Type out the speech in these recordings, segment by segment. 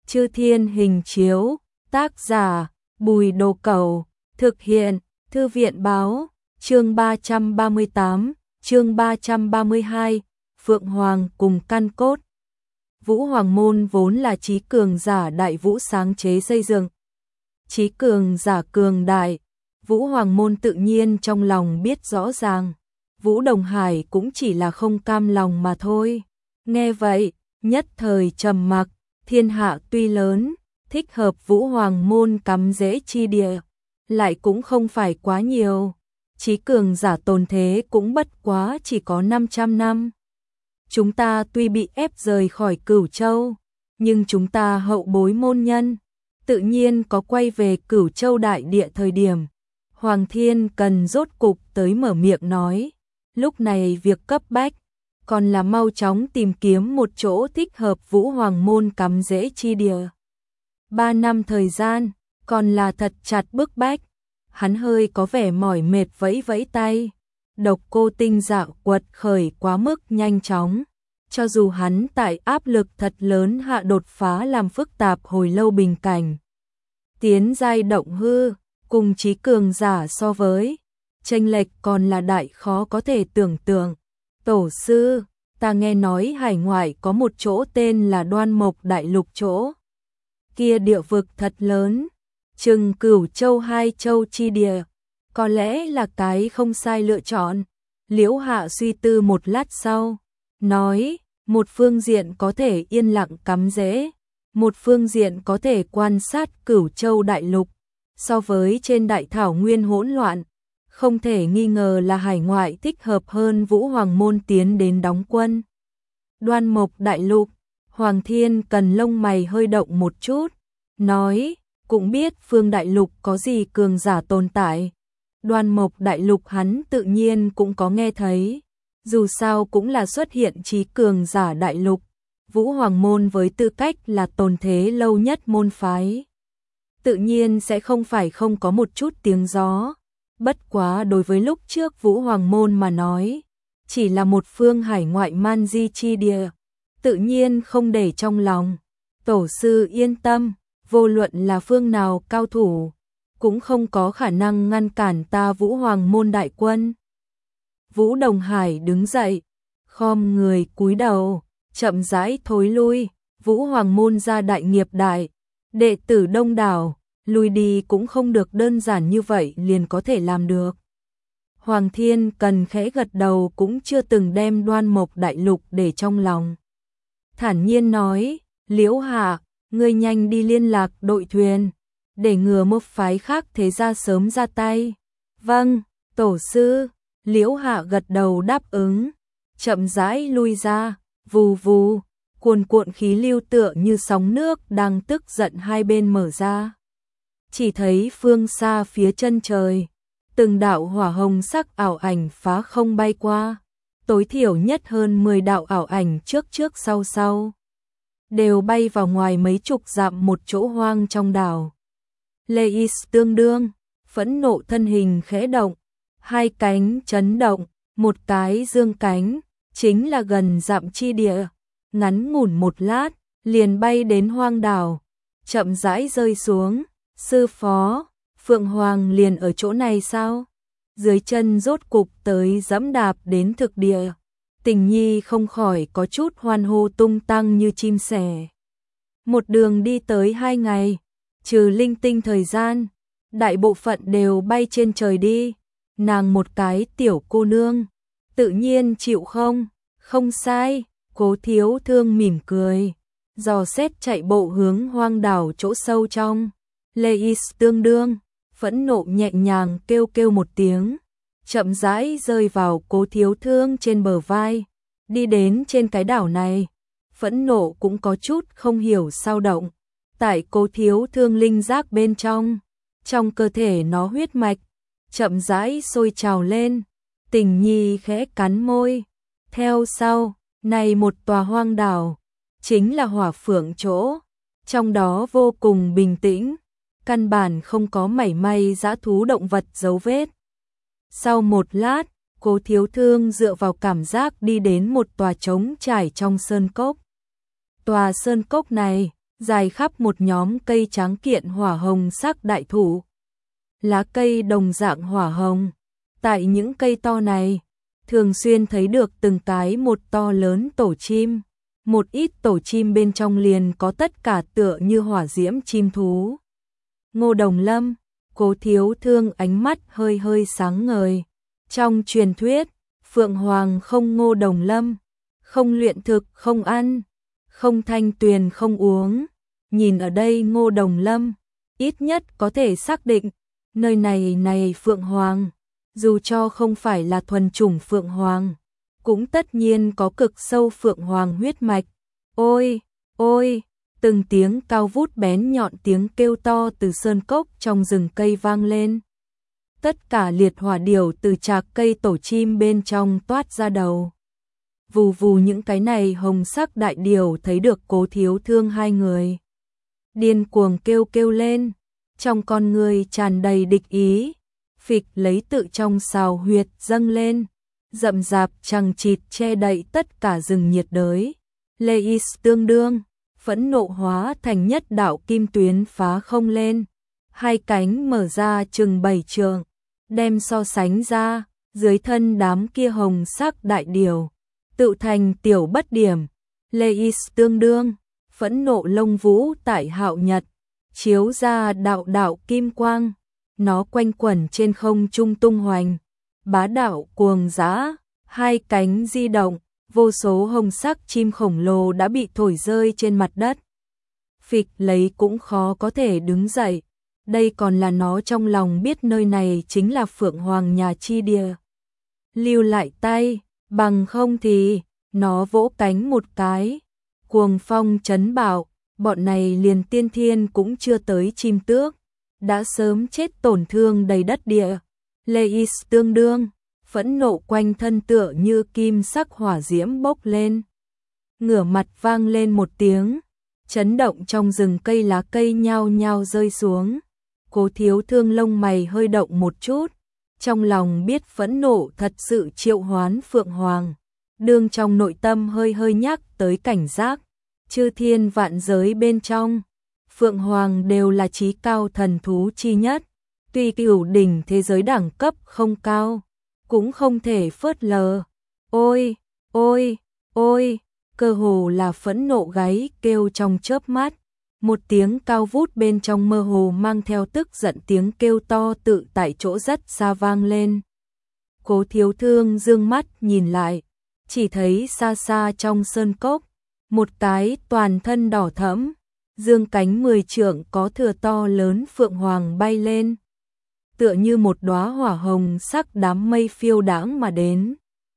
Chư Thiên Hình Chiếu, tác giả Bùi Đồ Cẩu, thực hiện Thư viện Báo, chương 338, chương 332, Phượng Hoàng cùng căn cốt. Vũ Hoàng môn vốn là trí cường giả đại vũ sáng chế xây dựng. Trí cường giả cường đại, Vũ Hoàng môn tự nhiên trong lòng biết rõ ràng. Vũ Đồng Hải cũng chỉ là không cam lòng mà thôi. Nghe vậy, nhất thời trầm mặc, thiên hạ tuy lớn, thích hợp Vũ Hoàng môn cắm rễ chi địa, lại cũng không phải quá nhiều. Trí cường giả tồn thế cũng bất quá chỉ có 500 năm. Chúng ta tuy bị ép rời khỏi Cửu Châu, nhưng chúng ta hậu bối môn nhân, tự nhiên có quay về Cửu Châu đại địa thời điểm. Hoàng Thiên Cần rốt cục tới mở miệng nói, lúc này việc cấp bách, còn là mau chóng tìm kiếm một chỗ thích hợp Vũ Hoàng môn cắm rễ chi địa. 3 năm thời gian, còn là thật chặt bức bách. Hắn hơi có vẻ mỏi mệt vẫy vẫy tay. Độc Cô Tinh dạo quật khởi quá mức nhanh chóng. Cho dù hắn tại áp lực thật lớn hạ đột phá làm phức tạp hồi lâu bình cảnh. Tiến giai động hư, cùng trí cường giả so với, chênh lệch còn là đại khó có thể tưởng tượng. Tổ sư, ta nghe nói hải ngoại có một chỗ tên là Đoan Mộc Đại Lục chỗ. Kia địa vực thật lớn, chừng Cửu Châu 2 châu chi địa, có lẽ là cái không sai lựa chọn. Liễu Hạ suy tư một lát sau, nói, một phương diện có thể yên lặng cắm rễ, một phương diện có thể quan sát Cửu Châu Đại Lục. So với trên đại thảo nguyên hỗn loạn, không thể nghi ngờ là hải ngoại thích hợp hơn Vũ Hoàng môn tiến đến đóng quân. Đoan Mộc Đại Lục, Hoàng Thiên Cần lông mày hơi động một chút, nói, cũng biết phương đại lục có gì cường giả tồn tại. Đoan Mộc Đại Lục hắn tự nhiên cũng có nghe thấy, dù sao cũng là xuất hiện trí cường giả đại lục. Vũ Hoàng môn với tư cách là tồn thế lâu nhất môn phái, tự nhiên sẽ không phải không có một chút tiếng gió. Bất quá đối với lúc trước Vũ Hoàng môn mà nói, chỉ là một phương hải ngoại man di chi địa, tự nhiên không để trong lòng. Tổ sư yên tâm, vô luận là phương nào cao thủ, cũng không có khả năng ngăn cản ta Vũ Hoàng môn đại quân. Vũ Đồng Hải đứng dậy, khom người cúi đầu, chậm rãi thối lui. Vũ Hoàng môn ra đại nghiệp đại, đệ tử đông đảo, lui đi cũng không được đơn giản như vậy liền có thể làm được. Hoàng Thiên Cần khẽ gật đầu, cũng chưa từng đem Đoan Mộc Đại Lục để trong lòng. Thản nhiên nói, Liễu Hạ, ngươi nhanh đi liên lạc đội thuyền, để ngừa một phái khác thế gia sớm ra tay. Vâng, tổ sư. Liễu Hạ gật đầu đáp ứng, chậm rãi lui ra, vù vù, cuồn cuộn khí lưu tựa như sóng nước đang tức giận hai bên mở ra. Chỉ thấy phương xa phía chân trời, từng đạo hỏa hồng sắc ảo ảnh phá không bay qua, tối thiểu nhất hơn 10 đạo ảo ảnh trước trước sau sau, đều bay vào ngoài mấy chục dặm một chỗ hoang trong đảo. Leis tương đương, phẫn nộ thân hình khẽ động, hai cánh chấn động, một cái dương cánh, chính là gần dặm chi địa, ngắn ngủn một lát, liền bay đến hoang đảo, chậm rãi rơi xuống. Sư phó, Phượng Hoàng liền ở chỗ này sao? Dưới chân rốt cục tới dẫm đạp đến thực địa, Tình Nhi không khỏi có chút hoan hô tung tăng như chim sẻ. Một đường đi tới 2 ngày, trừ linh tinh thời gian, đại bộ phận đều bay trên trời đi. Nàng một cái tiểu cô nương, tự nhiên chịu không? Không sai, Cố Thiếu Thương mỉm cười, dò xét chạy bộ hướng hoang đảo chỗ sâu trong. Leis tương đương, phẫn nộ nhẹ nhàng kêu kêu một tiếng, chậm rãi rơi vào Cố Thiếu Thương trên bờ vai. Đi đến trên cái đảo này, phẫn nộ cũng có chút không hiểu sao động. Tại Cố Thiếu Thương linh giác bên trong cơ thể nó huyết mạch chậm rãi sôi trào lên. Tình Nhi khẽ cắn môi. Theo sau, này một tòa hoang đảo, chính là Hỏa Phượng chỗ, trong đó vô cùng bình tĩnh, căn bản không có mảy may dã thú động vật dấu vết. Sau một lát, Cố Thiếu Thương dựa vào cảm giác đi đến một tòa trống trải trong sơn cốc. Tòa sơn cốc này, dài khắp một nhóm cây tráng kiện hỏa hồng sắc đại thụ. Lá cây đồng dạng hỏa hồng. Tại những cây to này, thường xuyên thấy được từng cái một to lớn tổ chim. Một ít tổ chim bên trong liền có tất cả tựa như hỏa diễm chim thú. Ngô Đồng Lâm, Cố Thiếu Thương ánh mắt hơi hơi sáng ngời. Trong truyền thuyết, Phượng Hoàng không Ngô Đồng Lâm, không luyện thực không ăn, không thanh tuyền không uống. Nhìn ở đây Ngô Đồng Lâm, ít nhất có thể xác định, nơi này Phượng Hoàng, dù cho không phải là thuần chủng Phượng Hoàng, cũng tất nhiên có cực sâu Phượng Hoàng huyết mạch. Ôi, ôi, từng tiếng cao vút bén nhọn tiếng kêu to từ sơn cốc trong rừng cây vang lên. Tất cả liệt hỏa điểu từ trạc cây tổ chim bên trong toát ra đầu. Vù vù những cái này hồng sắc đại điểu thấy được Cố Thiếu Thương hai người. Điên cuồng kêu lên, trong con người tràn đầy địch ý, phịch lấy tự trong sào huyệt dâng lên, rậm rạp chằng chịt che đậy tất cả rừng nhiệt đới. Lê Is tương đương, phẫn nộ hóa thành nhất đạo kim tuyến phá không lên, hai cánh mở ra chừng 7 trượng, đem so sánh ra, dưới thân đám kia hồng sắc đại điểu, tự thành tiểu bất điểm. Lê Is tương đương, phẫn nộ lông vũ tại hạo nhật, chiếu ra đạo đạo kim quang, nó quanh quẩn trên không trung tung hoành, bá đạo cuồng dã, hai cánh di động, vô số hồng sắc chim khổng lồ đã bị thổi rơi trên mặt đất. Phịch lấy cũng khó có thể đứng dậy, đây còn là nó trong lòng biết nơi này chính là Phượng Hoàng nhà chi địa. Lưu lại tay, bằng không thì, nó vỗ cánh một cái, cuồng phong chấn bạo, bọn này liền tiên thiên cũng chưa tới chim tước, đã sớm chết tổn thương đầy đất địa. Lê Is tương đương, phẫn nộ quanh thân tựa như kim sắc hỏa diễm bốc lên. Ngửa mặt vang lên một tiếng, chấn động trong rừng cây lá cây nhao nhao rơi xuống. Cố Thiếu Thương lông mày hơi động một chút, trong lòng biết phẫn nộ thật sự triệu hoán Phượng Hoàng. Đương trong nội tâm hơi hơi nhắc tới cảnh giác, chư thiên vạn giới bên trong, Phượng Hoàng đều là chí cao thần thú chi nhất, tuy cửu đỉnh thế giới đẳng cấp không cao, cũng không thể phớt lờ. Ôi, ôi, ôi, cơ hồ là phẫn nộ gáy kêu trong chớp mắt, một tiếng cao vút bên trong mơ hồ mang theo tức giận tiếng kêu to tự tại chỗ rất xa vang lên. Cố Thiếu Thương dương mắt nhìn lại, chỉ thấy xa xa trong sơn cốc, một cái toàn thân đỏ thẫm, dương cánh 10 trượng có thừa to lớn Phượng Hoàng bay lên, tựa như một đóa hỏa hồng sắc đám mây phiêu đãng mà đến.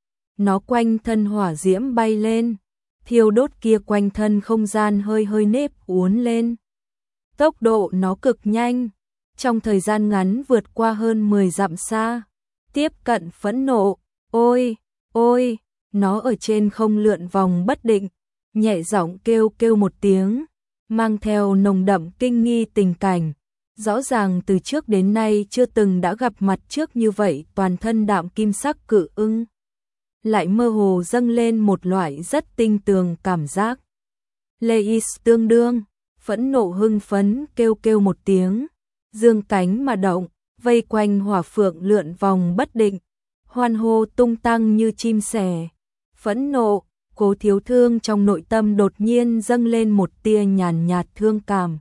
Nó quanh thân hỏa diễm bay lên, thiêu đốt kia quanh thân không gian hơi hơi nếp uốn lên. Tốc độ nó cực nhanh, trong thời gian ngắn vượt qua hơn 10 dặm xa, tiếp cận phẫn nộ. Ôi, ôi, nó ở trên không lượn vòng bất định, nhẹ giọng kêu một tiếng, mang theo nồng đậm kinh nghi tình cảnh. Rõ ràng từ trước đến nay chưa từng đã gặp mặt trước như vậy, toàn thân đạm kim sắc cự ưng lại mơ hồ dâng lên một loại rất tinh tường cảm giác. Lê Is tương đương, phẫn nộ hưng phấn kêu một tiếng, dương cánh mà động, vây quanh hỏa phượng lượn vòng bất định, hoan hô tung tăng như chim sẻ. Phẫn nộ, Cố Thiếu Thương trong nội tâm đột nhiên dâng lên một tia nhàn nhạt thương cảm.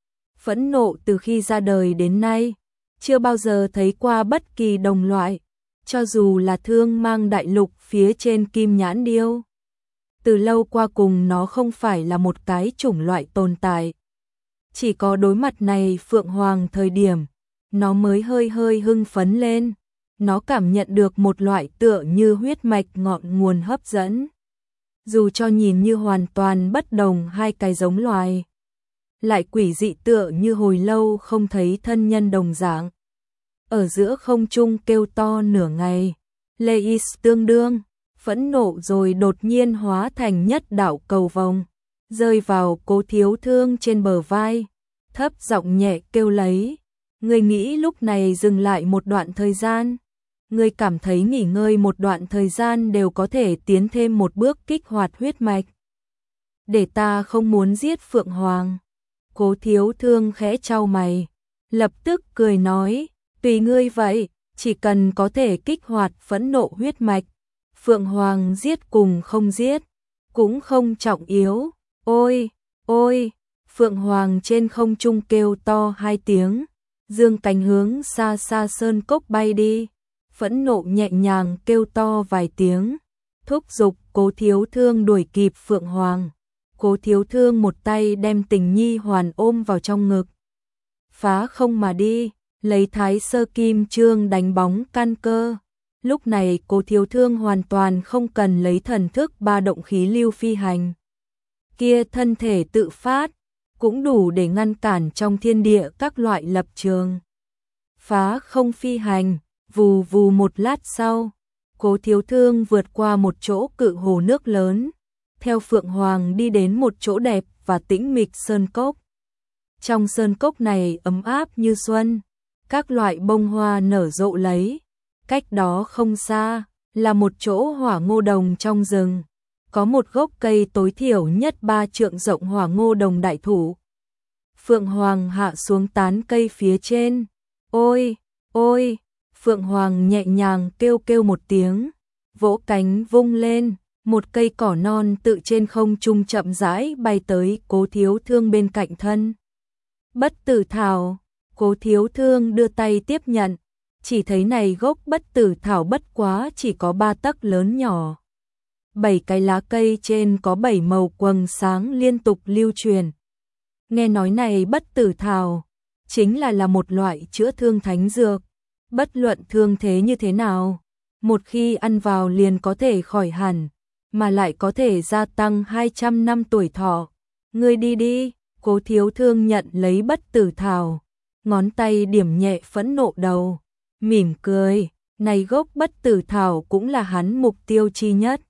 Phẫn nộ từ khi ra đời đến nay, chưa bao giờ thấy qua bất kỳ đồng loại, cho dù là Thương Mang đại lục phía trên Kim Nhãn Điêu. Từ lâu qua cùng nó không phải là một cái chủng loại tồn tại. Chỉ có đối mặt này Phượng Hoàng thời điểm, nó mới hơi hơi hưng phấn lên, nó cảm nhận được một loại tựa như huyết mạch ngọn nguồn hấp dẫn. Dù cho nhìn như hoàn toàn bất đồng hai cái giống loài, lại quỷ dị tựa như hồi lâu không thấy thân nhân đồng dạng. Ở giữa không trung kêu to nửa ngày, Lê Is tương đương, phẫn nộ rồi đột nhiên hóa thành nhất đạo cầu vồng, rơi vào Cố Thiếu Thương trên bờ vai, thấp giọng nhẹ kêu lấy. Người nghĩ lúc này dừng lại một đoạn thời gian, người cảm thấy nghỉ ngơi một đoạn thời gian đều có thể tiến thêm một bước kích hoạt huyết mạch. Để ta không muốn giết Phượng Hoàng. Cố Thiếu Thương khẽ chau mày, lập tức cười nói, tùy ngươi vậy, chỉ cần có thể kích hoạt phẫn nộ huyết mạch, Phượng Hoàng giết cùng không giết, cũng không trọng yếu. Ôi, ôi, Phượng Hoàng trên không trung kêu to 2 tiếng, dương cánh hướng xa xa sơn cốc bay đi, phẫn nộ nhẹ nhàng kêu to vài tiếng, thúc giục Cố Thiếu Thương đuổi kịp Phượng Hoàng. Cố Thiếu Thương một tay đem Tình Nhi hoàn ôm vào trong ngực, phá không mà đi, lấy Thái Sơ Kim Chương đánh bóng căn cơ. Lúc này Cố Thiếu Thương hoàn toàn không cần lấy thần thức ba động khí lưu phi hành. Kia thân thể tự phát, cũng đủ để ngăn cản trong thiên địa các loại lập trường. Phá không phi hành, vù vù một lát sau, Cố Thiếu Thương vượt qua một chỗ cự hồ nước lớn, theo Phượng Hoàng đi đến một chỗ đẹp và tĩnh mịch sơn cốc. Trong sơn cốc này ấm áp như xuân, các loại bông hoa nở rộ lấy. Cách đó không xa là một chỗ hỏa ngô đồng trong rừng, có một gốc cây tối thiểu nhất 3 trượng rộng hỏa ngô đồng đại thụ. Phượng Hoàng hạ xuống tán cây phía trên. Ôi, ôi, Phượng Hoàng nhẹ nhàng kêu kêu một tiếng, vỗ cánh vung lên, một cây cỏ non tự trên không trung chậm rãi bay tới Cố Thiếu Thương bên cạnh thân. Bất tử thảo, Cố Thiếu Thương đưa tay tiếp nhận, chỉ thấy này gốc bất tử thảo bất quá chỉ có 3 tấc lớn nhỏ. 7 cái lá cây trên có 7 màu quầng sáng liên tục lưu truyền. Nghe nói này bất tử thảo chính là một loại chữa thương thánh dược, bất luận thương thế như thế nào, một khi ăn vào liền có thể khỏi hẳn, mà lại có thể gia tăng 200 năm tuổi thọ. Ngươi đi đi. Cố Thiếu Thương nhận lấy bất tử thảo, ngón tay điểm nhẹ phẫn nộ đầu, mỉm cười, này gốc bất tử thảo cũng là hắn mục tiêu chi nhất.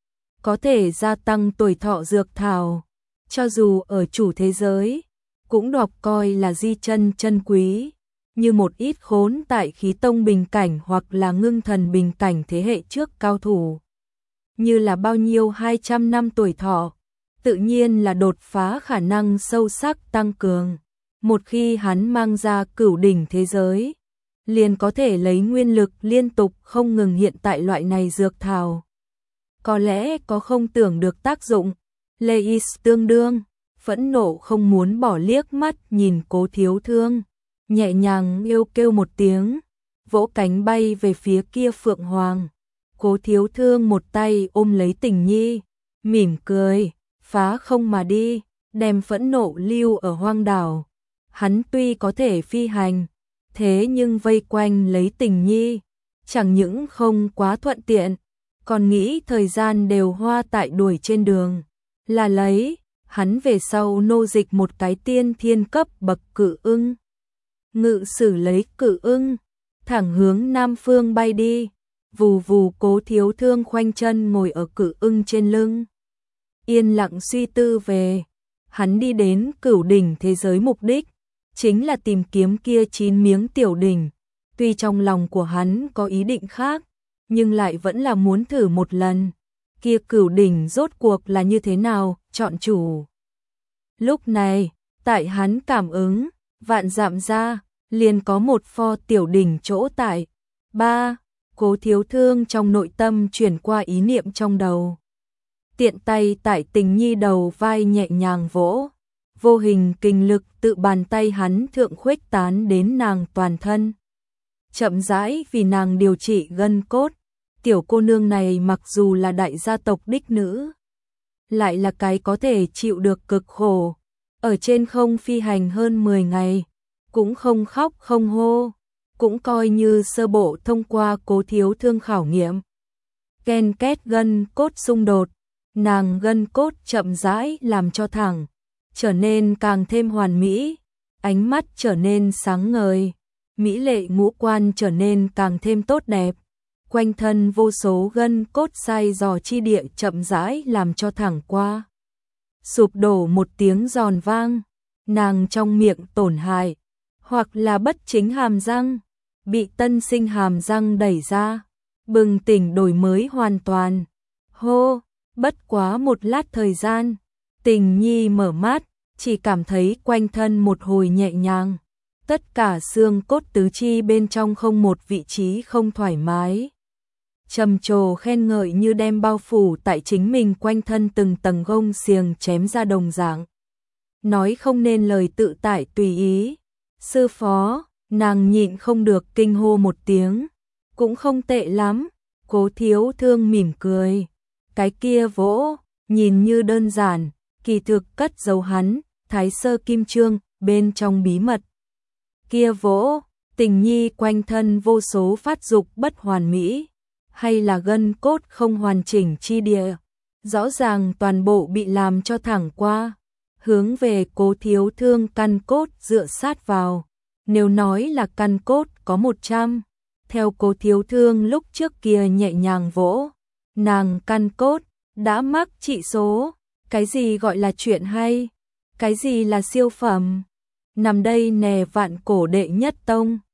Có thể gia tăng tuổi thọ dược thảo, cho dù ở chủ thế giới, cũng đọc coi là di chân chân quý, như một ít khốn tại khí tông bình cảnh hoặc là ngưng thần bình cảnh thế hệ trước cao thủ. Như là bao nhiêu 200 năm tuổi thọ, tự nhiên là đột phá khả năng sâu sắc tăng cường. Một khi hắn mang ra cửu đỉnh thế giới, liền có thể lấy nguyên lực liên tục không ngừng hiện tại loại này dược thảo. Có lẽ có không tưởng được tác dụng, Leis tương đương, phẫn nộ không muốn bỏ liếc mắt nhìn Cố Thiếu Thương, nhẹ nhàng yêu kêu một tiếng, vỗ cánh bay về phía kia Phượng Hoàng. Cố Thiếu Thương một tay ôm lấy Tình Nhi, mỉm cười, phá không mà đi, đem phẫn nộ lưu ở hoang đảo. Hắn tuy có thể phi hành, thế nhưng vây quanh lấy Tình Nhi, chẳng những không quá thuận tiện, còn nghĩ thời gian đều hoa tại đuổi trên đường. Là lấy, hắn về sau nô dịch một cái tiên thiên cấp bậc cự ưng. Ngự sử lấy cự ưng, thẳng hướng Nam Phương bay đi, vù vù. Cố Thiếu Thương khoanh chân ngồi ở cự ưng trên lưng, yên lặng suy tư về. Hắn đi đến cửu đỉnh thế giới mục đích chính là tìm kiếm kia 9 miếng tiểu đỉnh. Tuy trong lòng của hắn có ý định khác, nhưng lại vẫn là muốn thử một lần. Kia cửu đỉnh rốt cuộc là như thế nào, chọn chủ. Lúc này, tại hắn cảm ứng, vạn dặm ra, liền có một pho tiểu đỉnh chỗ tại. 3. Cố Thiếu Thương trong nội tâm chuyển qua ý niệm trong đầu. Tiện tay tại Tình Nhi đầu vai nhẹ nhàng vỗ, vô hình kinh lực tự bàn tay hắn thượng khuếch tán đến nàng toàn thân. Chậm rãi vì nàng điều trị gân cốt. Tiểu cô nương này mặc dù là đại gia tộc đích nữ, lại là cái có thể chịu được cực khổ. Ở trên không phi hành hơn 10 ngày, cũng không khóc không hô, cũng coi như sơ bộ thông qua Cố Thiếu Thương khảo nghiệm. Ken két gân cốt xung đột, nàng gân cốt chậm rãi làm cho thẳng, trở nên càng thêm hoàn mỹ, ánh mắt trở nên sáng ngời, mỹ lệ ngũ quan trở nên càng thêm tốt đẹp. Quanh thân vô số gân cốt sai dò chi địa chậm rãi làm cho thẳng qua. Sụp đổ một tiếng giòn vang, nàng trong miệng tổn hại, hoặc là bất chính hàm răng, bị tân sinh hàm răng đẩy ra, bừng tỉnh đổi mới hoàn toàn. Hô, bất quá một lát thời gian, Tình Nhi mở mắt, chỉ cảm thấy quanh thân một hồi nhẹ nhàng. Tất cả xương cốt tứ chi bên trong không một vị trí không thoải mái. Trầm trồ khen ngợi như đem bao phủ tại chính mình quanh thân từng tầng gông xiềng chém ra đồng dạng. Nói không nên lời tự tại tùy ý. Sư phó, nàng nhịn không được kinh hô một tiếng. Cũng không tệ lắm, Cố Thiếu Thương mỉm cười. Cái kia vỗ, nhìn như đơn giản, kỳ thực cất giấu hắn, Thái Sơ Kim Chương, bên trong bí mật. Kia vỗ, tình nhi quanh thân vô số phát dục bất hoàn mỹ, hay là gân cốt không hoàn chỉnh chi địa, rõ ràng toàn bộ bị làm cho thẳng qua, hướng về Cố Thiếu Thương căn cốt dựa sát vào. Nếu nói là căn cốt có 100, theo Cố Thiếu Thương lúc trước kia nhẹ nhàng vỗ, nàng căn cốt đã mắc trị số. Cái gì gọi là chuyện hay? Cái gì là siêu phẩm? Nằm đây nè vạn cổ đệ nhất tông,